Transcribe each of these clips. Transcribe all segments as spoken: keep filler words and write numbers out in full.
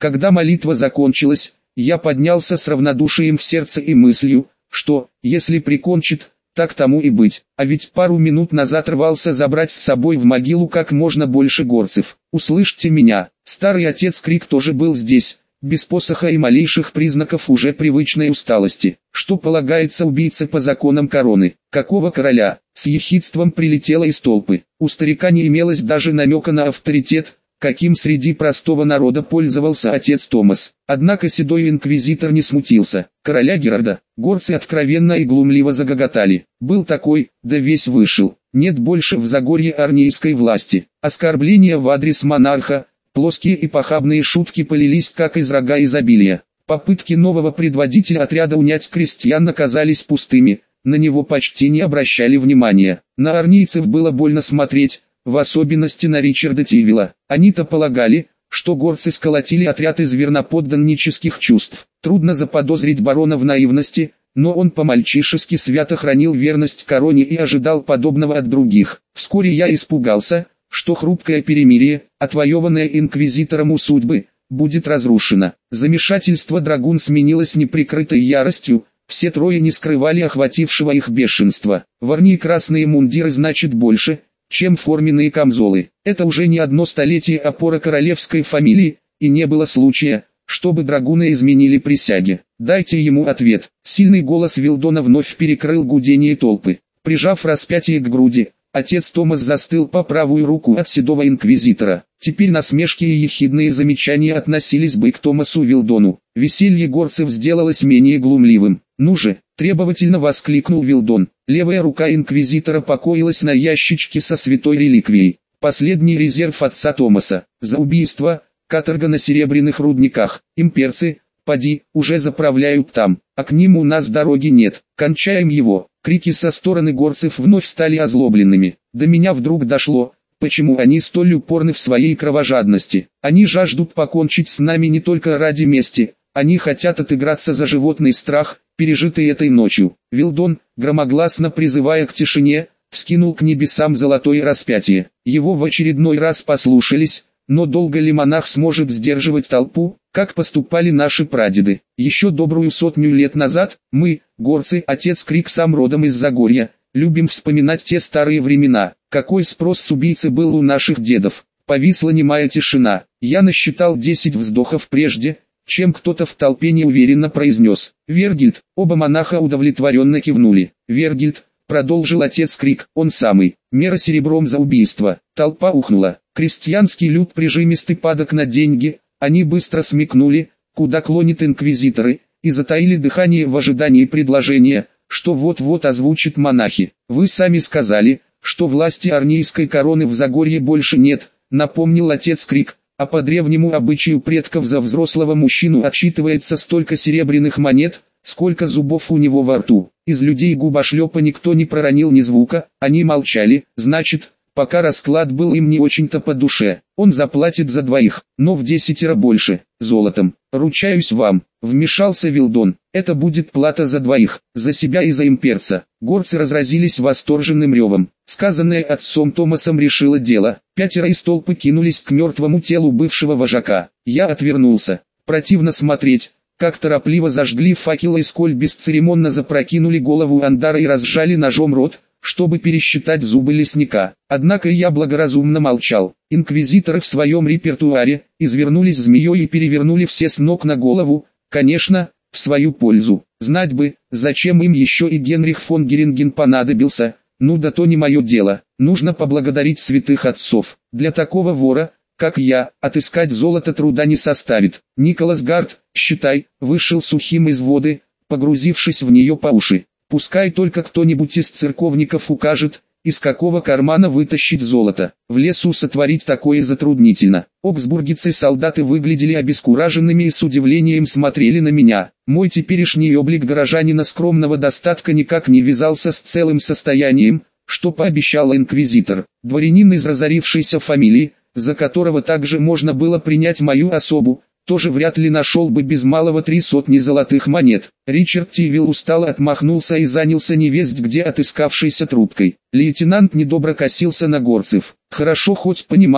Когда молитва закончилась, я поднялся с равнодушием в сердце и мыслью, что, если прикончит, так тому и быть, а ведь пару минут назад рвался забрать с собой в могилу как можно больше горцев. «Услышьте меня!» Старый отец Крик тоже был здесь, без посоха и малейших признаков уже привычной усталости. Что полагается убийце по законам короны? Какого короля? С ехидством прилетело из толпы. У старика не имелось даже намека на авторитет, каким среди простого народа пользовался отец Томас. Однако седой инквизитор не смутился. Короля Герарда, горцы откровенно и глумливо загоготали. Был такой, да весь вышел. Нет больше в Загорье арнейской власти. Оскорбления в адрес монарха, плоские и похабные шутки полились как из рога изобилия. Попытки нового предводителя отряда унять крестьян оказались пустыми, на него почти не обращали внимания. На арнейцев было больно смотреть, в особенности на Ричарда Тивила. Они-то полагали, что горцы сколотили отряд из верноподданнических чувств. Трудно заподозрить барона в наивности, но он по-мальчишески свято хранил верность короне и ожидал подобного от других. Вскоре я испугался, что хрупкое перемирие, отвоеванное инквизитором у судьбы, будет разрушено. Замешательство драгун сменилось неприкрытой яростью, все трое не скрывали охватившего их бешенства. В Арнии красные мундиры значит больше, чем форменные камзолы. Это уже не одно столетие опора королевской фамилии, и не было случая, чтобы драгуны изменили присяге. Дайте ему ответ. Сильный голос Вилдона вновь перекрыл гудение толпы. Прижав распятие к груди, отец Томас застыл по правую руку от седого инквизитора. Теперь насмешки и ехидные замечания относились бы к Томасу Вилдону. Веселье горцев сделалось менее глумливым. «Ну же!» – требовательно воскликнул Вилдон. Левая рука инквизитора покоилась на ящичке со святой реликвией. Последний резерв отца Томаса. За убийство, каторга на серебряных рудниках. Имперцы, поди, уже заправляют там, а к ним у нас дороги нет. Кончаем его. Крики со стороны горцев вновь стали озлобленными. До меня вдруг дошло, почему они столь упорны в своей кровожадности. Они жаждут покончить с нами не только ради мести, они хотят отыграться за животный страх, пережитый этой ночью. Вилдон, громогласно призывая к тишине, вскинул к небесам золотое распятие. Его в очередной раз послушались, но долго ли монах сможет сдерживать толпу, как поступали наши прадеды? Еще добрую сотню лет назад, мы, горцы, отец Крик сам родом из Загорья, любим вспоминать те старые времена. Какой спрос с убийцы был у наших дедов? Повисла немая тишина. Я насчитал десять вздохов прежде, чем кто-то в толпе неуверенно произнес «Вергильд». Оба монаха удовлетворенно кивнули. «Вергильд», продолжил отец Крик, он самый. Мера серебром за убийство. Толпа ухнула. Крестьянский люд прижимистый падок на деньги. Они быстро смекнули, куда клонят инквизиторы, и затаили дыхание в ожидании предложения, что вот-вот озвучат монахи. Вы сами сказали, что власти арнейской короны в Загорье больше нет, напомнил отец Крик. А по древнему обычаю предков за взрослого мужчину отсчитывается столько серебряных монет, сколько зубов у него во рту. Из людей губошлепа никто не проронил ни звука, они молчали, значит, пока расклад был им не очень-то по душе. Он заплатит за двоих, но в десятеро больше, золотом. Ручаюсь вам, вмешался Вилдон, это будет плата за двоих, за себя и за имперца. Горцы разразились восторженным ревом. Сказанное отцом Томасом решило дело. Пятеро из толпы кинулись к мертвому телу бывшего вожака. Я отвернулся. Противно смотреть, как торопливо зажгли факелы и сколь бесцеремонно запрокинули голову Андара и разжали ножом рот, чтобы пересчитать зубы лесника. Однако я благоразумно молчал. Инквизиторы в своем репертуаре извернулись змеей и перевернули все с ног на голову, конечно, в свою пользу. Знать бы, зачем им еще и Генрих фон Геринген понадобился. Ну да то не мое дело. Нужно поблагодарить святых отцов. Для такого вора, как я, отыскать золото труда не составит. Николас Гард, считай, вышел сухим из воды, погрузившись в нее по уши. Пускай только кто-нибудь из церковников укажет, из какого кармана вытащить золото. В лесу сотворить такое затруднительно. Оксбургицы-солдаты выглядели обескураженными и с удивлением смотрели на меня. Мой теперешний облик горожанина скромного достатка никак не вязался с целым состоянием, что пообещал инквизитор. Дворянин из разорившейся фамилии, за которого также можно было принять мою особу, тоже вряд ли нашел бы без малого три сотни золотых монет. Ричард Тивил устало отмахнулся и занялся невесть где отыскавшейся трубкой. Лейтенант недобро косился на горцев. Хорошо хоть понимал,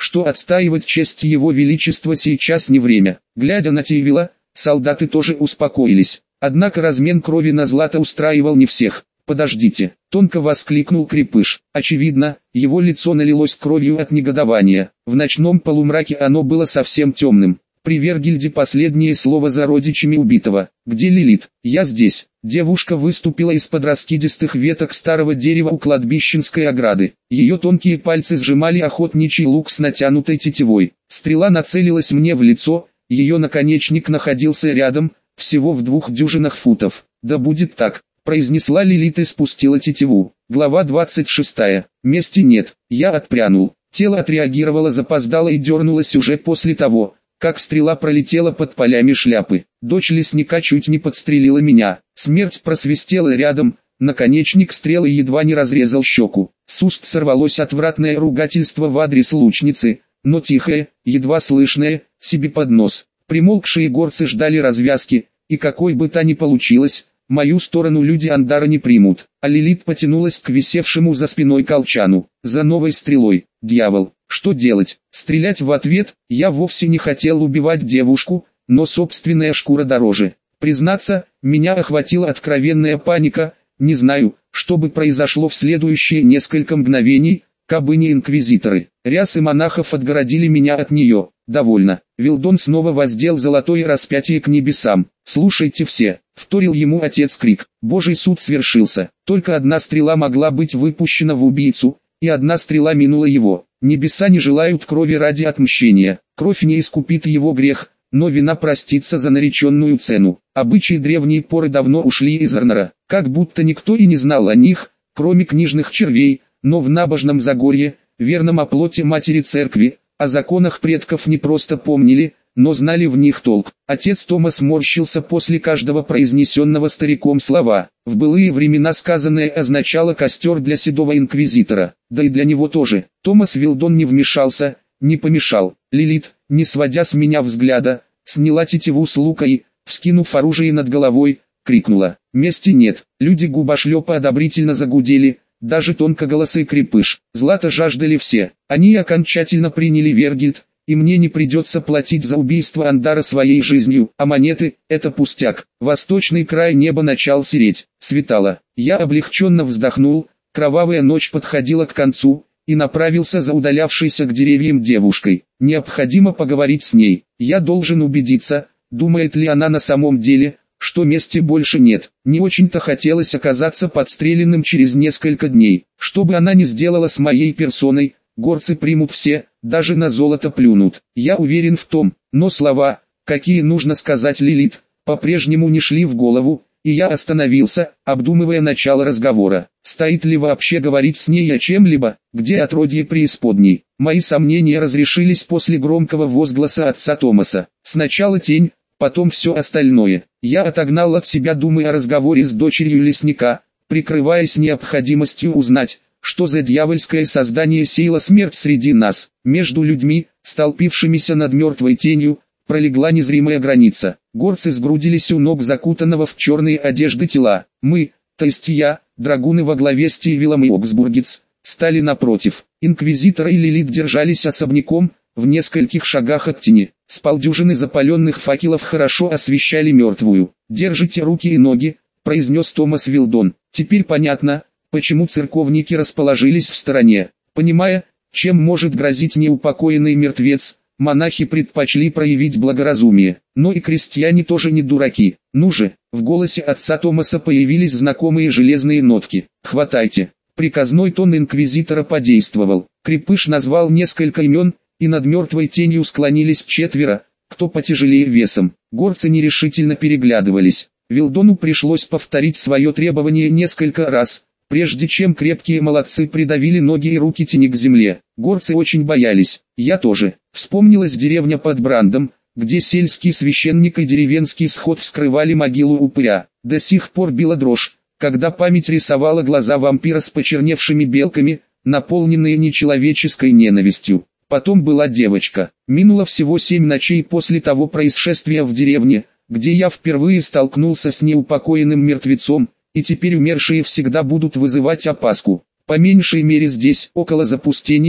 что отстаивать честь его величества сейчас не время. Глядя на Тивила, солдаты тоже успокоились. Однако размен крови на злато устраивал не всех. «Подождите!» — тонко воскликнул Крепыш. Очевидно, его лицо налилось кровью от негодования. В ночном полумраке оно было совсем темным. При Вергильде последнее слово за родичами убитого. «Где Лилит?» «Я здесь». Девушка выступила из-под раскидистых веток старого дерева у кладбищенской ограды. Ее тонкие пальцы сжимали охотничий лук с натянутой тетивой. Стрела нацелилась мне в лицо, ее наконечник находился рядом, всего в двух дюжинах футов. «Да будет так», — произнесла Лилит и спустила тетиву. Глава двадцать шестая. Мести нет. Я отпрянул. Тело отреагировало запоздало и дернулось уже после того, как стрела пролетела под полями шляпы. Дочь лесника чуть не подстрелила меня. Смерть просвистела рядом, наконечник стрелы едва не разрезал щеку. С уст сорвалось отвратное ругательство в адрес лучницы, но тихое, едва слышное, себе под нос. Примолкшие горцы ждали развязки, и какой бы та ни получилось, мою сторону люди Андара не примут. А Лилит потянулась к висевшему за спиной колчану, за новой стрелой. Дьявол! Что делать? Стрелять в ответ? Я вовсе не хотел убивать девушку, но собственная шкура дороже. Признаться, меня охватила откровенная паника, не знаю, что бы произошло в следующие несколько мгновений, кабы не инквизиторы. Рясы монахов отгородили меня от нее. Довольно. Вилдон снова воздел золотое распятие к небесам. «Слушайте все!» — вторил ему отец крик. Божий суд свершился. Только одна стрела могла быть выпущена в убийцу, и одна стрела минула его. Небеса не желают крови ради отмщения. Кровь не искупит его грех, но вина простится за нареченную цену. Обычаи древней поры давно ушли из Арнора, как будто никто и не знал о них, кроме книжных червей, но в набожном Загорье, верном оплоте матери церкви, о законах предков не просто помнили, но знали в них толк. Отец Томас морщился после каждого произнесенного стариком слова. В былые времена сказанное означало костер для седого инквизитора, да и для него тоже. Томас Вилдон не вмешался, не помешал. Лилит, не сводя с меня взгляда, сняла тетиву с лука и, вскинув оружие над головой, крикнула: «Мести нет!» Люди губошлепа одобрительно загудели, даже тонкоголосый Крепыш. Злато жаждали все. Они окончательно приняли Вергильд, и мне не придется платить за убийство Андара своей жизнью, а монеты — это пустяк. Восточный край неба начал сереть. Светало. Я облегченно вздохнул, кровавая ночь подходила к концу, и направился за удалявшейся к деревьям девушкой. Необходимо поговорить с ней. Я должен убедиться, думает ли она на самом деле, что мести больше нет. Не очень-то хотелось оказаться подстреленным через несколько дней. Что бы она ни сделала с моей персоной, горцы примут все, даже на золото плюнут. Я уверен в том, но слова, какие нужно сказать Лилит, по-прежнему не шли в голову, и я остановился, обдумывая начало разговора. Стоит ли вообще говорить с ней о чем-либо, где отродье преисподней? Мои сомнения разрешились после громкого возгласа отца Томаса. Сначала тень, потом все остальное. Я отогнал от себя думы о разговоре с дочерью лесника, прикрываясь необходимостью узнать, что за дьявольское создание сеяло смерть среди нас. Между людьми, столпившимися над мертвой тенью, пролегла незримая граница. Горцы сгрудились у ног закутанного в черные одежды тела. Мы, то есть я, драгуны во главе с Тивилом и Оксбургец, стали напротив. Инквизиторы и Лилит держались особняком, в нескольких шагах от тени. С полдюжины запаленных факелов хорошо освещали мертвую. «Держите руки и ноги», — произнес Томас Вилдон. Теперь понятно, почему церковники расположились в стороне. Понимая, чем может грозить неупокоенный мертвец, монахи предпочли проявить благоразумие. Но и крестьяне тоже не дураки. Ну же, в голосе отца Томаса появились знакомые железные нотки. «Хватайте». Приказной тон инквизитора подействовал. Крепыш назвал несколько имен, и над мертвой тенью склонились четверо, кто потяжелее весом. Горцы нерешительно переглядывались. Вилдону пришлось повторить свое требование несколько раз, прежде чем крепкие молодцы придавили ноги и руки тени к земле. Горцы очень боялись, я тоже. Вспомнилась деревня под Брандом, где сельский священник и деревенский сход вскрывали могилу упыря. До сих пор била дрожь, когда память рисовала глаза вампира с почерневшими белками, наполненные нечеловеческой ненавистью. Потом была девочка. Минуло всего семь ночей после того происшествия в деревне, где я впервые столкнулся с неупокоенным мертвецом, и теперь умершие всегда будут вызывать опаску. По меньшей мере здесь, около запустения,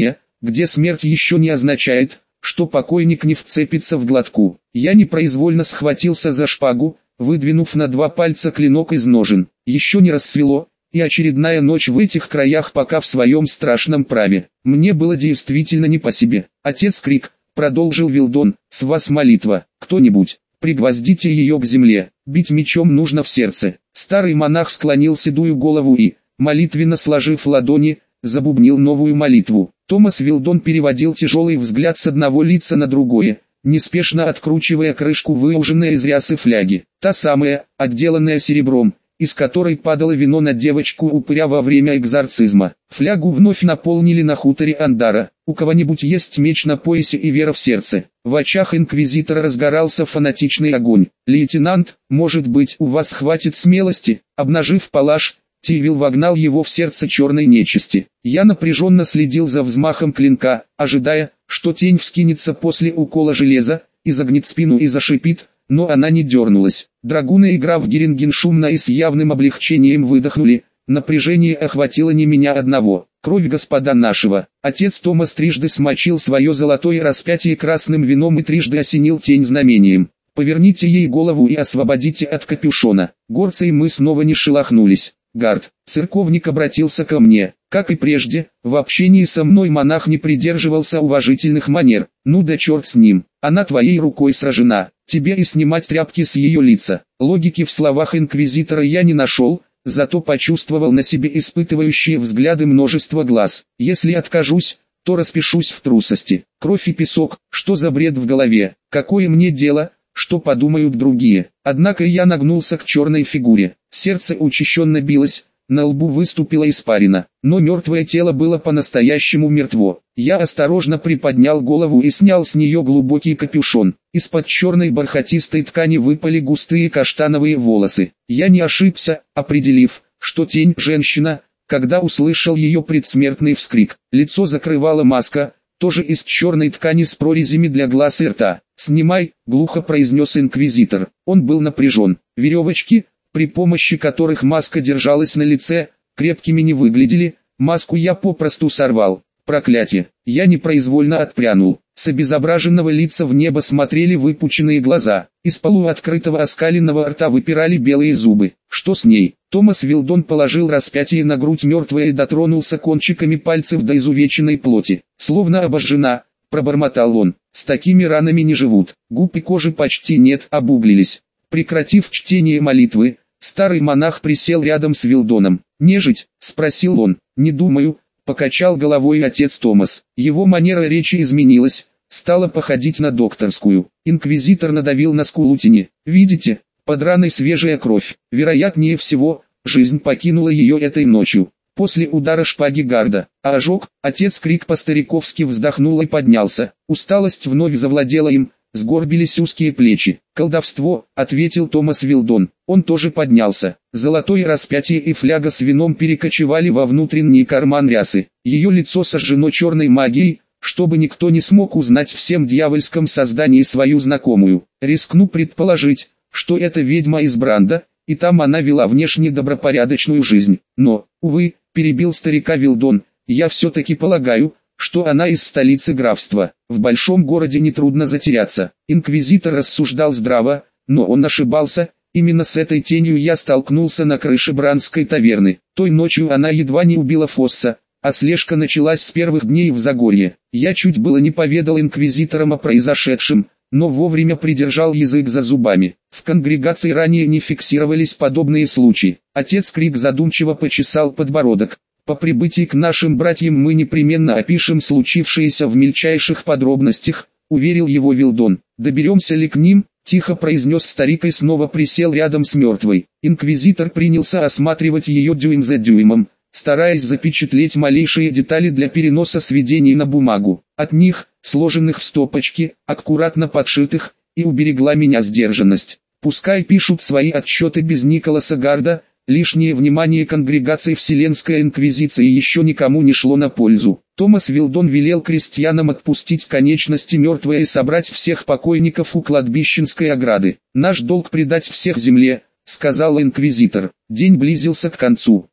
где смерть еще не означает, что покойник не вцепится в глотку. Я непроизвольно схватился за шпагу, выдвинув на два пальца клинок из ножен. Еще не рассвело, и очередная ночь в этих краях пока в своем страшном праве. Мне было действительно не по себе. Отец Крик, продолжил Вилдон, с вас молитва. Кто-нибудь, пригвоздите ее к земле. Бить мечом нужно в сердце. Старый монах склонил седую голову и, молитвенно сложив ладони, забубнил новую молитву. Томас Вилдон переводил тяжелый взгляд с одного лица на другое, неспешно откручивая крышку выуженной из рясы фляги. Та самая, отделанная серебром, из которой падало вино на девочку-упыря во время экзорцизма. Флягу вновь наполнили на хуторе Андара. У кого-нибудь есть меч на поясе и вера в сердце. В очах инквизитора разгорался фанатичный огонь. «Лейтенант, может быть, у вас хватит смелости?» Обнажив палаш, Тивил вогнал его в сердце черной нечисти. Я напряженно следил за взмахом клинка, ожидая, что тень вскинется после укола железа, изогнет спину и зашипит, но она не дернулась. Драгуны и граф Геринген шумно и с явным облегчением выдохнули. Напряжение охватило не меня одного. Кровь господа нашего. Отец Томас трижды смочил свое золотое распятие красным вином и трижды осенил тень знамением. Поверните ей голову и освободите от капюшона. Горцы и мы снова не шелохнулись. Гард, церковник обратился ко мне. Как и прежде, в общении со мной монах не придерживался уважительных манер. Ну да черт с ним, она твоей рукой сражена, тебе и снимать тряпки с ее лица. Логики в словах инквизитора я не нашел, зато почувствовал на себе испытывающие взгляды множество глаз. Если откажусь, то распишусь в трусости. Кровь и песок, что за бред в голове, какое мне дело, что подумают другие. Однако я нагнулся к черной фигуре, сердце учащенно билось, на лбу выступила испарина, но мертвое тело было по-настоящему мертво. Я осторожно приподнял голову и снял с нее глубокий капюшон. Из-под черной бархатистой ткани выпали густые каштановые волосы. Я не ошибся, определив, что тень – женщина, когда услышал ее предсмертный вскрик. Лицо закрывала маска, тоже из черной ткани с прорезями для глаз и рта. «Снимай», — глухо произнес инквизитор. Он был напряжен. Веревочки, при помощи которых маска держалась на лице, крепкими не выглядели, маску я попросту сорвал. Проклятие! Я непроизвольно отпрянул. С обезображенного лица в небо смотрели выпученные глаза. Из полуоткрытого оскаленного рта выпирали белые зубы. Что с ней? Томас Вилдон положил распятие на грудь мертвой и дотронулся кончиками пальцев до изувеченной плоти. Словно обожжена, пробормотал он. С такими ранами не живут. Губ и кожи почти нет, обуглились. Прекратив чтение молитвы, старый монах присел рядом с Вилдоном. «Нежить?» — спросил он. «Не думаю», — покачал головой отец Томас. Его манера речи изменилась, стала походить на докторскую. Инквизитор надавил на скулу тени. «Видите, под раной свежая кровь. Вероятнее всего, жизнь покинула ее этой ночью. После удара шпаги Гарда. А ожог?» Отец Крик по-стариковски вздохнул и поднялся. Усталость вновь завладела им. Сгорбились узкие плечи. «Колдовство», — ответил Томас Вилдон. Он тоже поднялся. Золотое распятие и фляга с вином перекочевали во внутренний карман рясы. Ее лицо сожжено черной магией, чтобы никто не смог узнать в всем дьявольском создании свою знакомую. Рискну предположить, что это ведьма из Бранда, и там она вела внешне добропорядочную жизнь. Но, увы, перебил старика Вилдон, я все-таки полагаю, что она из столицы графства. В большом городе нетрудно затеряться. Инквизитор рассуждал здраво, но он ошибался. Именно с этой тенью я столкнулся на крыше Бранской таверны. Той ночью она едва не убила Фосса, а слежка началась с первых дней в Загорье. Я чуть было не поведал инквизиторам о произошедшем, но вовремя придержал язык за зубами. В конгрегации ранее не фиксировались подобные случаи. Отец Крик задумчиво почесал подбородок. По прибытии к нашим братьям мы непременно опишем случившееся в мельчайших подробностях, уверил его Вилдон. Доберемся ли к ним? Тихо произнес старик и снова присел рядом с мертвой. Инквизитор принялся осматривать ее дюйм за дюймом, стараясь запечатлеть малейшие детали для переноса сведений на бумагу. От них, сложенных в стопочки, аккуратно подшитых, и уберегла меня сдержанность. Пускай пишут свои отчеты без Николаса Гарда. Лишнее внимание конгрегации Вселенской Инквизиции еще никому не шло на пользу. Томас Вилдон велел крестьянам отпустить конечности мертвые и собрать всех покойников у кладбищенской ограды. «Наш долг предать всех земле», — сказал инквизитор. День близился к концу.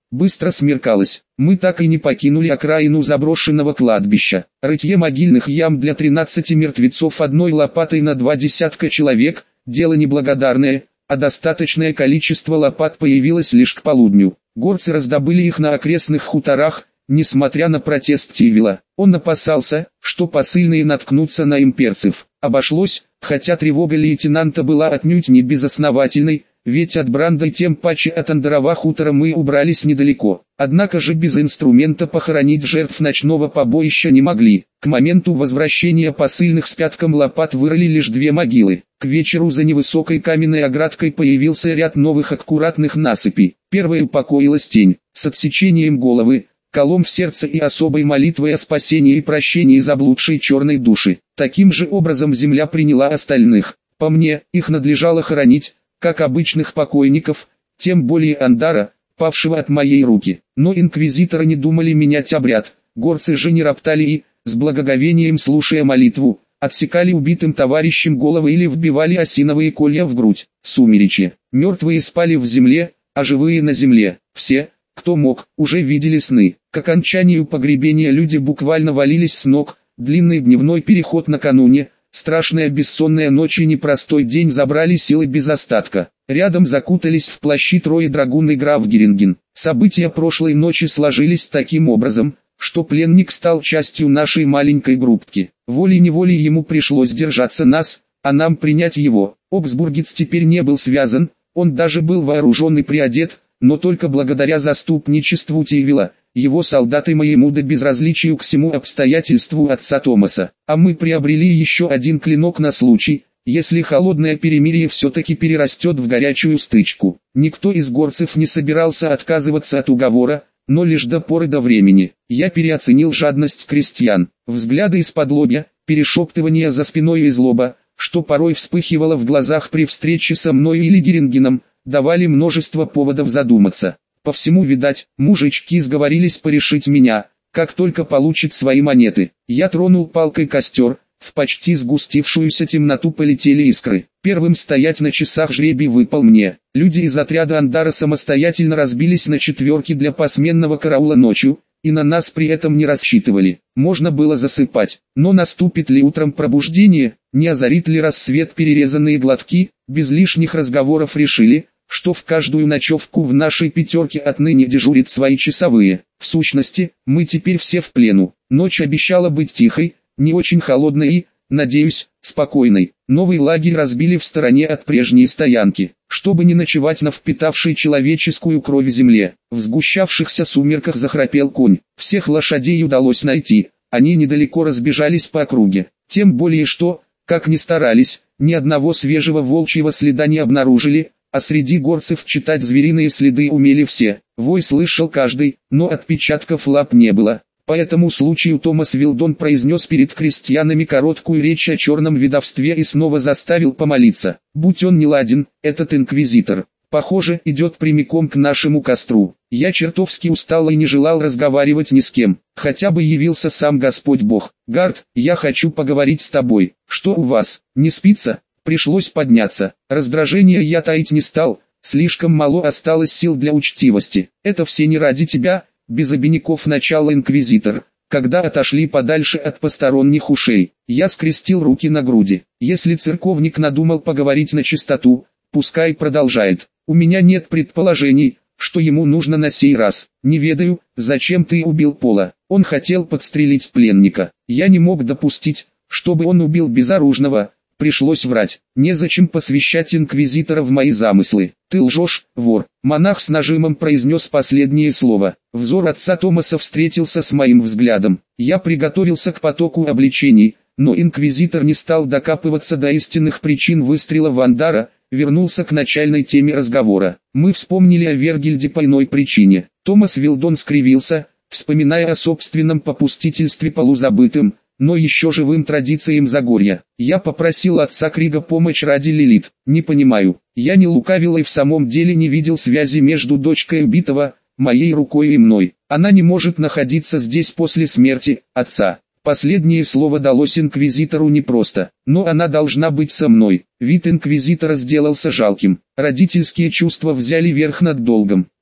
Быстро смеркалось. Мы так и не покинули окраину заброшенного кладбища. Рытье могильных ям для тринадцати мертвецов одной лопатой на два десятка человек – дело неблагодарное, а достаточное количество лопат появилось лишь к полудню. Горцы раздобыли их на окрестных хуторах, несмотря на протест Тивила. Он опасался, что посыльные наткнутся на имперцев. Обошлось, хотя тревога лейтенанта была отнюдь не безосновательной, ведь от Бранда и тем паче от Андорова хутора мы убрались недалеко. Однако же без инструмента похоронить жертв ночного побоища не могли. К моменту возвращения посыльных с пятком лопат вырыли лишь две могилы. К вечеру за невысокой каменной оградкой появился ряд новых аккуратных насыпей. Первая упокоилась тень, с отсечением головы, колом в сердце и особой молитвой о спасении и прощении заблудшей черной души. Таким же образом земля приняла остальных. По мне, их надлежало хоронить, как обычных покойников, тем более Андара, павшего от моей руки. Но инквизиторы не думали менять обряд, горцы же не роптали и, с благоговением слушая молитву, отсекали убитым товарищам головы или вбивали осиновые колья в грудь. Сумеречье. Мертвые спали в земле, а живые на земле. Все, кто мог, уже видели сны. К окончанию погребения люди буквально валились с ног. Длинный дневной переход накануне, страшная бессонная ночь и непростой день забрали силы без остатка. Рядом закутались в плащи трое драгун и граф Геринген. События прошлой ночи сложились таким образом, что пленник стал частью нашей маленькой группки. Волей-неволей ему пришлось держаться нас, а нам принять его. Обсбургец теперь не был связан, он даже был вооружен и приодет, но только благодаря заступничеству Тивила, его солдаты моему до безразличию к всему обстоятельству отца Томаса. А мы приобрели еще один клинок на случай, если холодное перемирие все-таки перерастет в горячую стычку. Никто из горцев не собирался отказываться от уговора, но лишь до поры до времени. Я переоценил жадность крестьян, взгляды из-под лобья, перешептывания за спиной и злоба, что порой вспыхивало в глазах при встрече со мной или Герингеном, давали множество поводов задуматься. По всему, видать, мужички сговорились порешить меня, как только получат свои монеты. Я тронул палкой костер, в почти сгустившуюся темноту полетели искры. Первым стоять на часах жребий выпал мне. Люди из отряда Андара самостоятельно разбились на четверки для посменного караула ночью, и на нас при этом не рассчитывали. Можно было засыпать, но наступит ли утром пробуждение, не озарит ли рассвет перерезанные глотки, без лишних разговоров решили, что в каждую ночевку в нашей пятерке отныне дежурят свои часовые. В сущности, мы теперь все в плену. Ночь обещала быть тихой, не очень холодной и, надеюсь, спокойной. Новый лагерь разбили в стороне от прежней стоянки, чтобы не ночевать на впитавшей человеческую кровь земле. В сгущавшихся сумерках захрапел конь. Всех лошадей удалось найти, они недалеко разбежались по округе. Тем более что, как ни старались, ни одного свежего волчьего следа не обнаружили, а среди горцев читать звериные следы умели все. Вой слышал каждый, но отпечатков лап не было. По этому случаю Томас Вилдон произнес перед крестьянами короткую речь о черном ведовстве и снова заставил помолиться. Будь он неладен, этот инквизитор, похоже, идет прямиком к нашему костру. Я чертовски устал и не желал разговаривать ни с кем, хотя бы явился сам Господь Бог. Гард, я хочу поговорить с тобой. Что у вас, не спится? Пришлось подняться. Раздражение я таить не стал, слишком мало осталось сил для учтивости. Это все не ради тебя, без обиняков начал инквизитор, когда отошли подальше от посторонних ушей. Я скрестил руки на груди. Если церковник надумал поговорить на чистоту, пускай продолжает. У меня нет предположений, что ему нужно на сей раз. Не ведаю, зачем ты убил Пола. Он хотел подстрелить пленника. Я не мог допустить, чтобы он убил безоружного. Пришлось врать. Незачем посвящать инквизитора в мои замыслы. Ты лжешь, вор. Монах с нажимом произнес последнее слово. Взор отца Томаса встретился с моим взглядом. Я приготовился к потоку обличений, но инквизитор не стал докапываться до истинных причин выстрела в Андара, вернулся к начальной теме разговора. Мы вспомнили о Вергильде по иной причине. Томас Вилдон скривился, вспоминая о собственном попустительстве полузабытым, но еще живым традициям Загорья. Я попросил отца Крига помочь ради Лилит. Не понимаю, я не лукавил и в самом деле не видел связи между дочкой убитого, моей рукой и мной. Она не может находиться здесь после смерти отца. Последнее слово далось инквизитору непросто, но она должна быть со мной. Вид инквизитора сделался жалким. Родительские чувства взяли верх над долгом.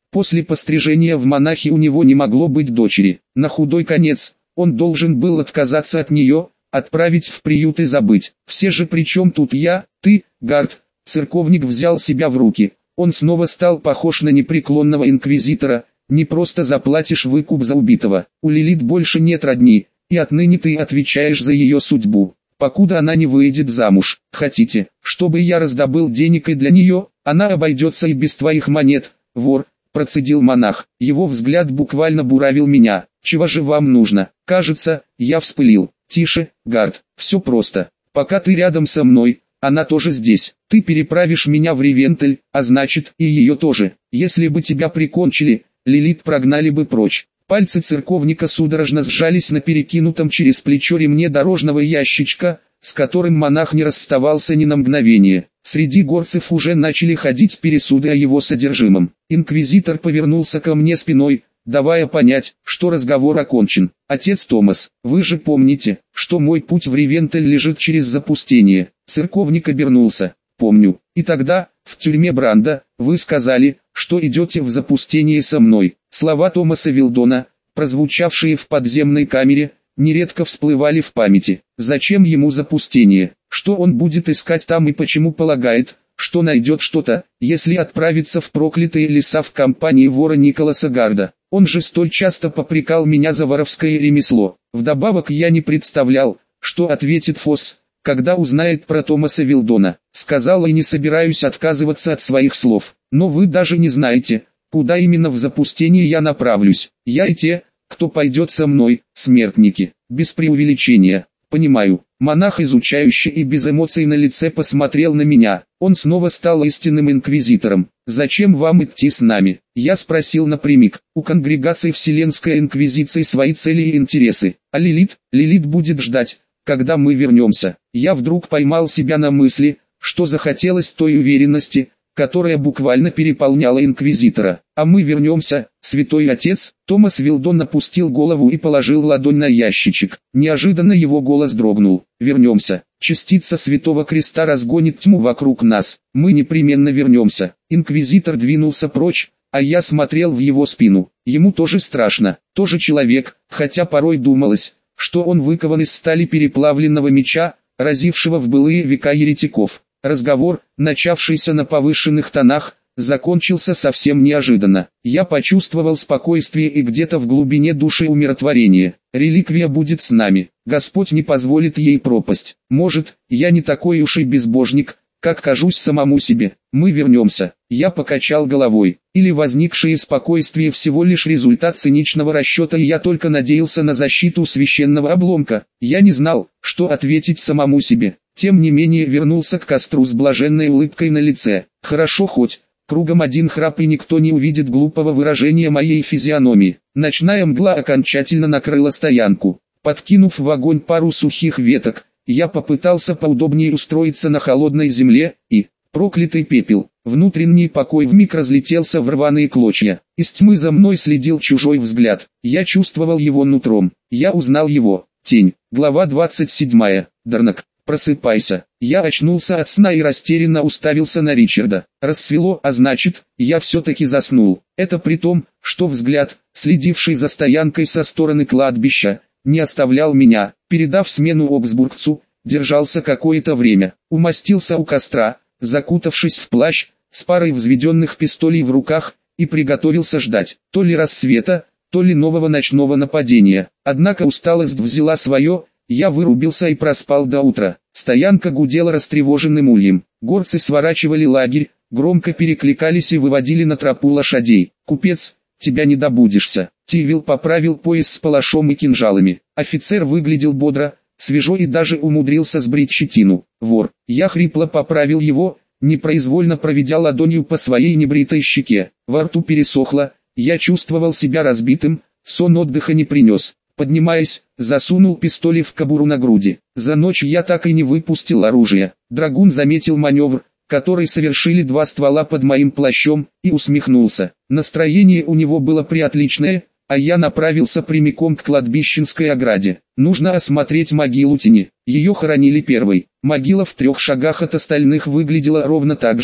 После пострижения в монахи у него не могло быть дочери. На худой конец, он должен был отказаться от нее, отправить в приют и забыть. Все же при чем тут я, ты, Гард? Церковник взял себя в руки. Он снова стал похож на непреклонного инквизитора. Не просто заплатишь выкуп за убитого. У Лилит больше нет родни, и отныне ты отвечаешь за ее судьбу, покуда она не выйдет замуж. Хотите, чтобы я раздобыл денег и для нее? Она обойдется и без твоих монет, вор, процедил монах. Его взгляд буквально буравил меня. Чего же вам нужно? Кажется, я вспылил. Тише, Гард, все просто. Пока ты рядом со мной, она тоже здесь. Ты переправишь меня в Ревентель, а значит и ее тоже. Если бы тебя прикончили, Лилит прогнали бы прочь. Пальцы церковника судорожно сжались на перекинутом через плечо ремне дорожного ящичка, с которым монах не расставался ни на мгновение. Среди горцев уже начали ходить пересуды о его содержимом. Инквизитор повернулся ко мне спиной, давая понять, что разговор окончен. «Отец Томас, вы же помните, что мой путь в Ревентель лежит через запустение?» Церковник обернулся. «Помню. И тогда, в тюрьме Бранда, вы сказали, что идете в запустение со мной». Слова Томаса Вилдона, прозвучавшие в подземной камере, нередко всплывали в памяти. Зачем ему запустение? Что он будет искать там и почему полагает, что найдет что-то, если отправится в проклятые леса в компании вора Николаса Гарда? Он же столь часто попрекал меня за воровское ремесло. Вдобавок я не представлял, что ответит Фосс, когда узнает про Томаса Вилдона. Сказал и не собираюсь отказываться от своих слов. Но вы даже не знаете, куда именно в запустение я направлюсь. Я и те, кто пойдет со мной, смертники. Без преувеличения. Понимаю. Монах, изучающий и без эмоций на лице, посмотрел на меня. Он снова стал истинным инквизитором. «Зачем вам идти с нами?» Я спросил напрямик. «У конгрегации Вселенской Инквизиции свои цели и интересы. А Лилит? Лилит будет ждать, когда мы вернемся». Я вдруг поймал себя на мысли, что захотелось той уверенности, которая буквально переполняла инквизитора. «А мы вернемся, святой отец?» Томас Вилдон опустил голову и положил ладонь на ящичек. Неожиданно его голос дрогнул. «Вернемся. Частица Святого Креста разгонит тьму вокруг нас. Мы непременно вернемся». Инквизитор двинулся прочь, а я смотрел в его спину. Ему тоже страшно, тоже человек, хотя порой думалось, что он выкован из стали переплавленного меча, разившего в былые века еретиков. Разговор, начавшийся на повышенных тонах, закончился совсем неожиданно. Я почувствовал спокойствие и где-то в глубине души умиротворение. Реликвия будет с нами. Господь не позволит ей пропасть. Может, я не такой уж и безбожник, как кажусь самому себе. Мы вернемся. Я покачал головой. Или возникшее спокойствие всего лишь результат циничного расчета, и я только надеялся на защиту священного обломка. Я не знал, что ответить самому себе. Тем не менее вернулся к костру с блаженной улыбкой на лице. Хорошо хоть, кругом один храп и никто не увидит глупого выражения моей физиономии. Ночная мгла окончательно накрыла стоянку. Подкинув в огонь пару сухих веток, я попытался поудобнее устроиться на холодной земле, и, проклятый пепел, внутренний покой вмиг разлетелся в рваные клочья. Из тьмы за мной следил чужой взгляд. Я чувствовал его нутром. Я узнал его. Тень. Глава двадцать седьмая. Дарнак. «Просыпайся». Я очнулся от сна и растерянно уставился на Ричарда. Рассвело, а значит, я все-таки заснул. Это при том, что взгляд, следивший за стоянкой со стороны кладбища, не оставлял меня. Передав смену Оксбургцу, держался какое-то время. Умостился у костра, закутавшись в плащ, с парой взведенных пистолей в руках, и приготовился ждать то ли рассвета, то ли нового ночного нападения. Однако усталость взяла свое. Я вырубился и проспал до утра. Стоянка гудела растревоженным ульем. Горцы сворачивали лагерь, громко перекликались и выводили на тропу лошадей. «Купец, тебя не добудешься». Тивил поправил пояс с палашом и кинжалами. Офицер выглядел бодро, свежо и даже умудрился сбрить щетину. «Вор». Я хрипло поправил его, непроизвольно проведя ладонью по своей небритой щеке. Во рту пересохло, я чувствовал себя разбитым, сон отдыха не принес. Поднимаясь, засунул пистолет в кобуру на груди. За ночь я так и не выпустил оружие. Драгун заметил маневр, который совершили два ствола под моим плащом, и усмехнулся. Настроение у него было приотличное, а я направился прямиком к кладбищенской ограде. Нужно осмотреть могилу Тени. Ее хоронили первой. Могила в трех шагах от остальных выглядела ровно так же,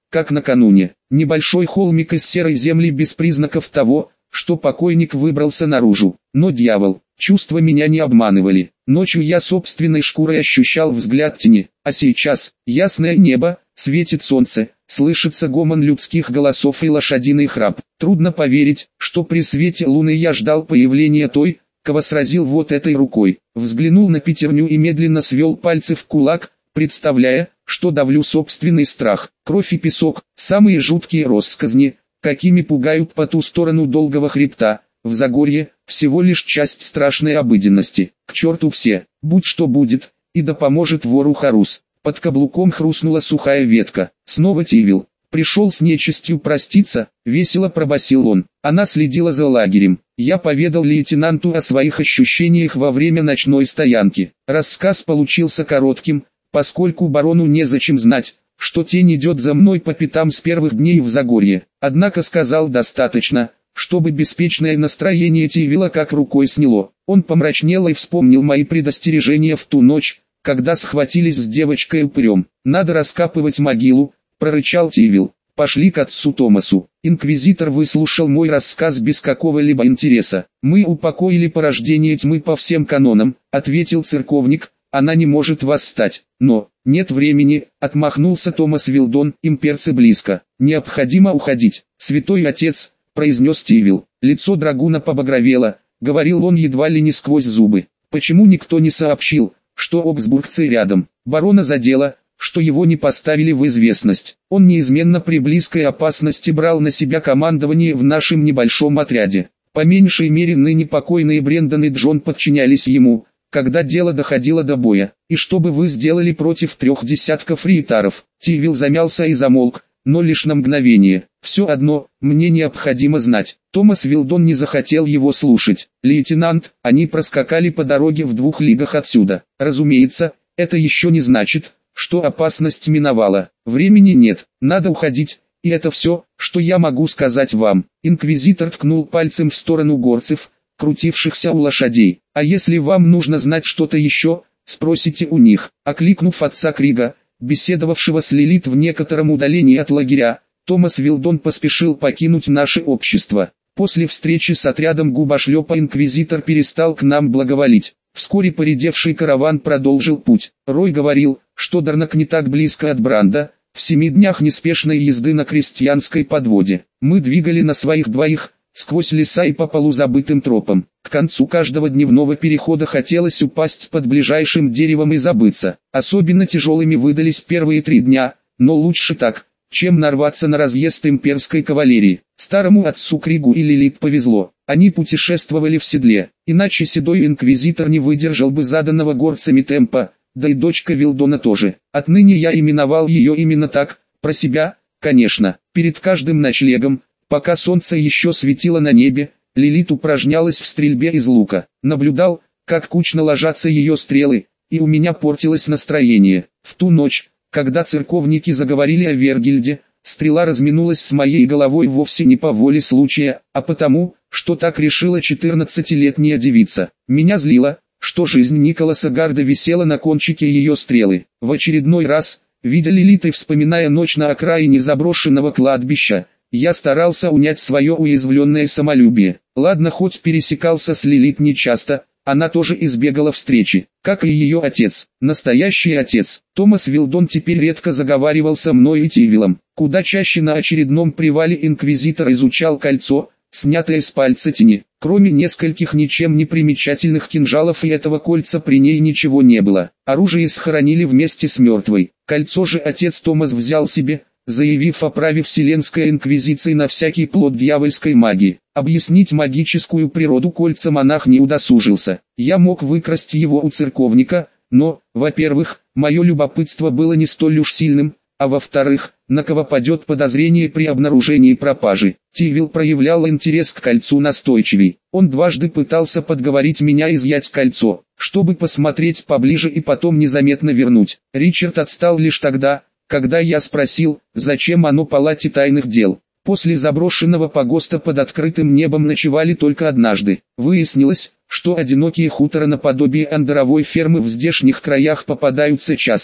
как накануне. Небольшой холмик из серой земли без признаков того, что покойник выбрался наружу. Но дьявол, чувства меня не обманывали. Ночью я собственной шкурой ощущал взгляд тени, а сейчас, ясное небо, светит солнце, слышится гомон людских голосов и лошадиный храп. Трудно поверить, что при свете луны я ждал появления той, кого сразил вот этой рукой. Взглянул на пятерню и медленно свел пальцы в кулак, представляя, что давлю собственный страх. Кровь и песок, самые жуткие россказни, какими пугают по ту сторону долгого хребта. В Загорье всего лишь часть страшной обыденности. К черту все, будь что будет, и да поможет вору Харус. Под каблуком хрустнула сухая ветка. Снова Тивил. Пришел с нечистью проститься, весело пробасил он. Она следила за лагерем. Я поведал лейтенанту о своих ощущениях во время ночной стоянки. Рассказ получился коротким, поскольку барону незачем знать, что тень идет за мной по пятам с первых дней в Загорье. Однако сказал достаточно, чтобы беспечное настроение Тивила как рукой сняло. Он помрачнел и вспомнил мои предостережения в ту ночь, когда схватились с девочкой-упырем. «Надо раскапывать могилу», — прорычал Тивил. «Пошли к отцу Томасу». Инквизитор выслушал мой рассказ без какого-либо интереса. «Мы упокоили порождение тьмы по всем канонам», — ответил церковник. «Она не может восстать». «Но, нет времени», — отмахнулся Томас Вилдон, «имперцы близко. Необходимо уходить». «Святой отец», — произнес Тивил. Лицо драгуна побагровело, говорил он едва ли не сквозь зубы. «Почему никто не сообщил, что обсбургцы рядом?» Барона задело, что его не поставили в известность. Он неизменно при близкой опасности брал на себя командование в нашем небольшом отряде. По меньшей мере ныне покойные Брендон и Джон подчинялись ему, когда дело доходило до боя. «И что бы вы сделали против трех десятков риетаров?» Тивил замялся и замолк, но лишь на мгновение. «Все одно, мне необходимо знать». Томас Вилдон не захотел его слушать. «Лейтенант, они проскакали по дороге в двух лигах отсюда. Разумеется, это еще не значит, что опасность миновала. Времени нет, надо уходить, и это все, что я могу сказать вам». Инквизитор ткнул пальцем в сторону горцев, крутившихся у лошадей. «А если вам нужно знать что-то еще, спросите у них». Окликнув отца Крига, беседовавшего с Лилит в некотором удалении от лагеря, Томас Вилдон поспешил покинуть наше общество. После встречи с отрядом губошлепа инквизитор перестал к нам благоволить. Вскоре поредевший караван продолжил путь. Рой говорил, что Дарнак не так близко от Бранда, в семи днях неспешной езды на крестьянской подводе. Мы двигали на своих двоих, сквозь леса и по полузабытым тропам. К концу каждого дневного перехода хотелось упасть под ближайшим деревом и забыться. Особенно тяжелыми выдались первые три дня, но лучше так, чем нарваться на разъезд имперской кавалерии. Старому отцу Кригу и Лилит повезло. Они путешествовали в седле, иначе седой инквизитор не выдержал бы заданного горцами темпа, да и дочка Вилдона тоже. Отныне я именовал ее именно так, про себя, конечно. Перед каждым ночлегом, пока солнце еще светило на небе, Лилит упражнялась в стрельбе из лука. Наблюдал, как кучно ложатся ее стрелы, и у меня портилось настроение. В ту ночь, когда церковники заговорили о Вергильде, стрела разминулась с моей головой вовсе не по воле случая, а потому, что так решила четырнадцатилетняя девица. Меня злило, что жизнь Николаса Гарда висела на кончике ее стрелы. В очередной раз, видя Лилит и вспоминая ночь на окраине заброшенного кладбища, я старался унять свое уязвленное самолюбие. Ладно, хоть пересекался с Лилит нечасто, она тоже избегала встречи, как и ее отец, настоящий отец. Томас Вилдон теперь редко заговаривал со мной и Тивилом. Куда чаще на очередном привале инквизитор изучал кольцо, снятое с пальца тени. Кроме нескольких ничем не примечательных кинжалов и этого кольца при ней ничего не было. Оружие схоронили вместе с мертвой. Кольцо же отец Томас взял себе, заявив о праве Вселенской Инквизиции на всякий плод дьявольской магии. Объяснить магическую природу кольца монах не удосужился. Я мог выкрасть его у церковника, но, во-первых, мое любопытство было не столь уж сильным, а во-вторых, на кого падет подозрение при обнаружении пропажи. Тивил проявлял интерес к кольцу настойчивей. Он дважды пытался подговорить меня изъять кольцо, чтобы посмотреть поближе и потом незаметно вернуть. Ричард отстал лишь тогда, когда я спросил, зачем оно палате тайных дел. После заброшенного погоста под открытым небом ночевали только однажды. Выяснилось, что одинокие хутора наподобие андеровой фермы в здешних краях попадаются часто.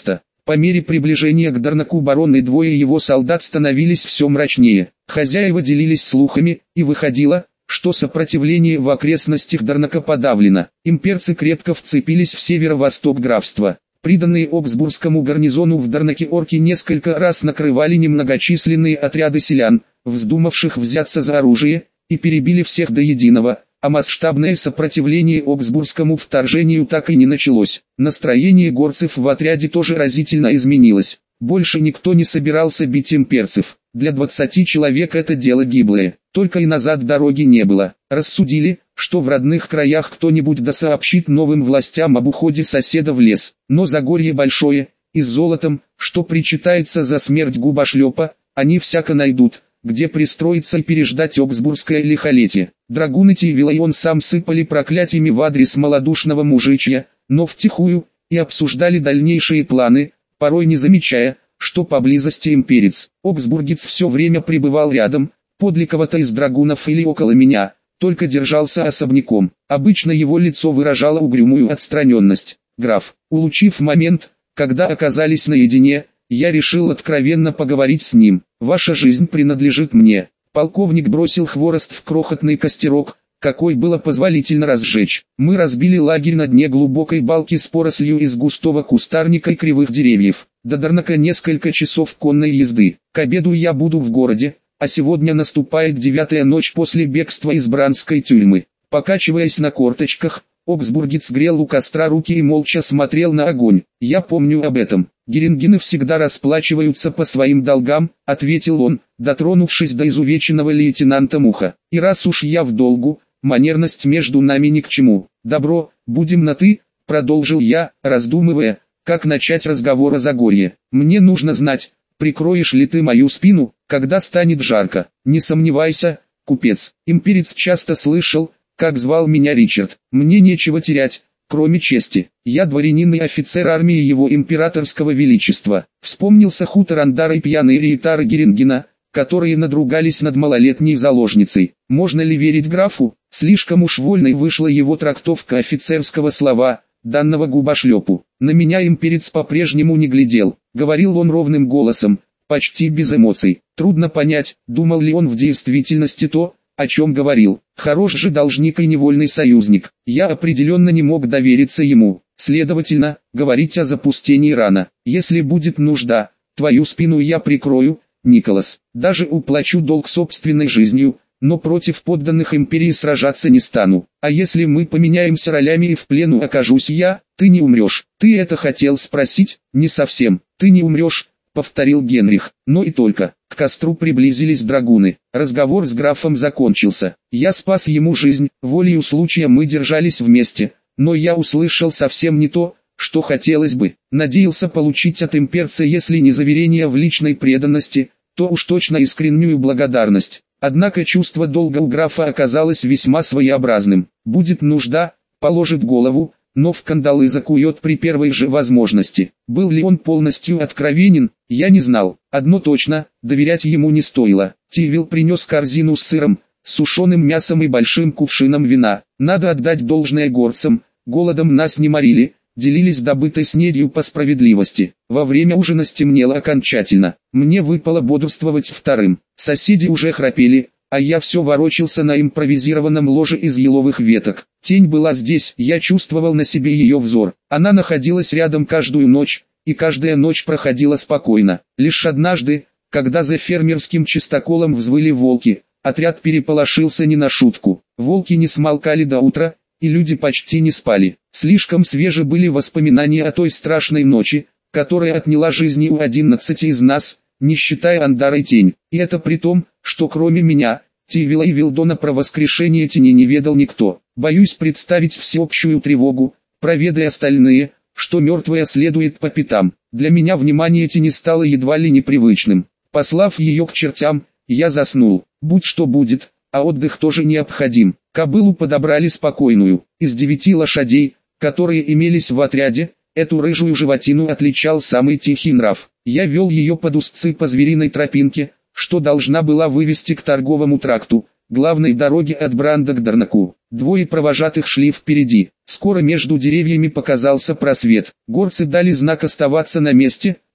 По мере приближения к Дарнаку барон и двое его солдат становились все мрачнее. Хозяева делились слухами, и выходило, что сопротивление в окрестностях Дарнака подавлено. Имперцы крепко вцепились в северо-восток графства. Приданные Обсбургскому гарнизону в Дарнаке орки несколько раз накрывали немногочисленные отряды селян, вздумавших взяться за оружие, и перебили всех до единого, а масштабное сопротивление Обсбургскому вторжению так и не началось. Настроение горцев в отряде тоже разительно изменилось. Больше никто не собирался бить имперцев. Для двадцати человек это дело гиблое. Только и назад дороги не было. Рассудили, что в родных краях кто-нибудь досообщит новым властям об уходе соседа в лес. Но Загорье большое, и с золотом, что причитается за смерть губошлепа, они всяко найдут, где пристроиться и переждать обсбургское лихолетие. Драгуны Тивила и он сам сыпали проклятиями в адрес малодушного мужичья, но втихую, и обсуждали дальнейшие планы, порой не замечая, что поблизости имперец. Обсбургец все время пребывал рядом, подле кого-то из драгунов или около меня, только держался особняком. Обычно его лицо выражало угрюмую отстраненность. Граф, улучив момент, когда оказались наедине, я решил откровенно поговорить с ним. Ваша жизнь принадлежит мне. Полковник бросил хворост в крохотный костерок, какой было позволительно разжечь. Мы разбили лагерь на дне глубокой балки с порослью из густого кустарника и кривых деревьев. До Дарнака несколько часов конной езды. К обеду я буду в городе, а сегодня наступает девятая ночь после бегства из бранской тюрьмы. Покачиваясь на корточках, Обсбургец грел у костра руки и молча смотрел на огонь. «Я помню об этом. Герингены всегда расплачиваются по своим долгам», — ответил он, дотронувшись до изувеченного лейтенанта Муха. «И раз уж я в долгу, манерность между нами ни к чему. Добро, будем на «ты», — продолжил я, раздумывая, как начать разговор о Загорье. «Мне нужно знать, прикроешь ли ты мою спину, когда станет жарко?» «Не сомневайся, купец». Имперец часто слышал, как звал меня Ричард. Мне нечего терять, кроме чести. Я дворянин и офицер армии его императорского величества. Вспомнился хутор Андара и пьяные риетары Герингена, которые надругались над малолетней заложницей. Можно ли верить графу? Слишком уж вольной вышла его трактовка офицерского слова, данного губошлепу. На меня имперец по-прежнему не глядел. Говорил он ровным голосом, почти без эмоций. Трудно понять, думал ли он в действительности то, о чем говорил. Хорош же должник и невольный союзник. Я определенно не мог довериться ему. Следовательно, говорить о запустении рано. Если будет нужда, твою спину я прикрою, Николас. Даже уплачу долг собственной жизнью, но против подданных империи сражаться не стану. А если мы поменяемся ролями и в плену окажусь я, ты не умрешь. Ты это хотел спросить? Не совсем. Ты не умрешь, повторил Генрих. Но и только. К костру приблизились драгуны. Разговор с графом закончился. Я спас ему жизнь, волею случая мы держались вместе, но я услышал совсем не то, что хотелось бы. Надеялся получить от имперца, если не заверение в личной преданности, то уж точно искреннюю благодарность. Однако чувство долга у графа оказалось весьма своеобразным. Будет нужда, положит голову, но в кандалы закует при первой же возможности. Был ли он полностью откровенен, я не знал. Одно точно, доверять ему не стоило. Тивил принес корзину с сыром, сушеным мясом и большим кувшином вина. Надо отдать должное горцам, голодом нас не морили, делились добытой снедью по справедливости. Во время ужина стемнело окончательно. Мне выпало бодрствовать вторым. Соседи уже храпели, а я все ворочался на импровизированном ложе из еловых веток. Тень была здесь, я чувствовал на себе ее взор. Она находилась рядом каждую ночь, и каждая ночь проходила спокойно. Лишь однажды, когда за фермерским чистоколом взвыли волки, отряд переполошился не на шутку. Волки не смолкали до утра, и люди почти не спали. Слишком свежи были воспоминания о той страшной ночи, которая отняла жизни у одиннадцати из нас, не считая Андара и Тень. И это при том, что кроме меня, Тивила и Вилдона про воскрешение тени не ведал никто. Боюсь представить всеобщую тревогу, проведая остальные, что мертвая следует по пятам. Для меня внимание тени стало едва ли непривычным. Послав ее к чертям, я заснул. Будь что будет, а отдых тоже необходим. Кобылу подобрали спокойную. Из девяти лошадей, которые имелись в отряде, эту рыжую животину отличал самый тихий нрав. Я вел ее под узцы по звериной тропинке, что должна была вывести к торговому тракту, главной дороге от Бранда к Дарнаку. Двое провожатых шли впереди. Скоро между деревьями показался просвет. Горцы дали знак оставаться на месте,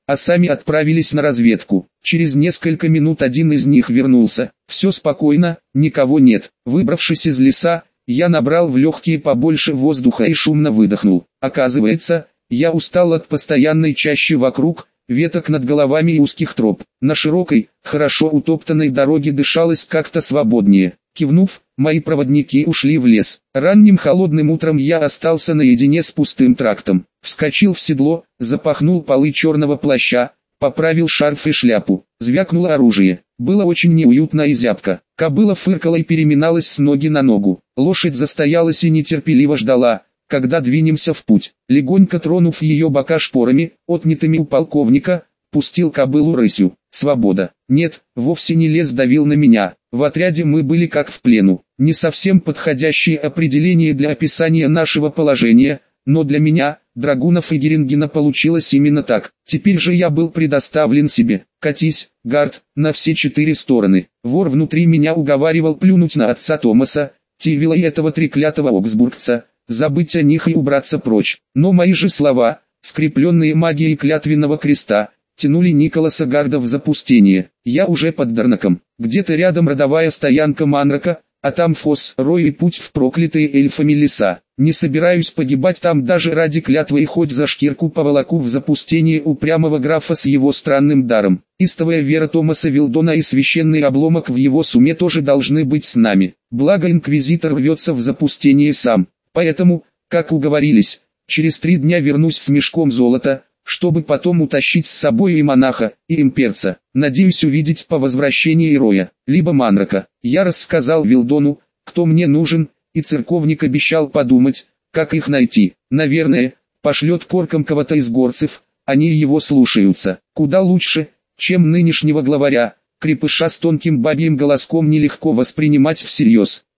а сами отправились на разведку. Через несколько минут один из них вернулся. Все спокойно, никого нет. Выбравшись из леса, я набрал в легкие побольше воздуха и шумно выдохнул. Оказывается, я устал от постоянной чащи вокруг, веток над головами и узких троп. На широкой, хорошо утоптанной дороге дышалось как-то свободнее. Кивнув, мои проводники ушли в лес. Ранним холодным утром я остался наедине с пустым трактом. Вскочил в седло, запахнул полы черного плаща, поправил шарф и шляпу. Звякнуло оружие. Было очень неуютно и зябко. Кобыла фыркала и переминалась с ноги на ногу. Лошадь застоялась и нетерпеливо ждала, когда двинемся в путь. Легонько тронув ее бока шпорами, отнятыми у полковника, пустил кобылу рысью. Свобода. Нет, вовсе не лес давил на меня. В отряде мы были как в плену. Не совсем подходящее определение для описания нашего положения, но для меня, Драгунов и Герингена, получилось именно так. Теперь же я был предоставлен себе. Катись, Гард, на все четыре стороны. Вор внутри меня уговаривал плюнуть на отца Томаса, Тивила и этого треклятого оксбургца, забыть о них и убраться прочь. Но мои же слова, скрепленные магией клятвенного креста, тянули Николаса Гарда в запустение. Я уже под Дарнаком. Где-то рядом родовая стоянка Манрака, а там Фосс, Рой и путь в проклятые эльфами леса. Не собираюсь погибать там даже ради клятвы и хоть за шкирку поволоку в запустение упрямого графа с его странным даром. Истовая вера Томаса Вилдона и священный обломок в его суме тоже должны быть с нами. Благо инквизитор рвется в запустение сам. Поэтому, как уговорились, через три дня вернусь с мешком золота, чтобы потом утащить с собой и монаха, и имперца. Надеюсь увидеть по возвращении Роя, либо Манрака. Я рассказал Вилдону, кто мне нужен, и церковник обещал подумать, как их найти. Наверное, пошлет порком кого-то из горцев, они его слушаются. Куда лучше, чем нынешнего главаря, крепыша с тонким бабьим голоском нелегко воспринимать всерьез.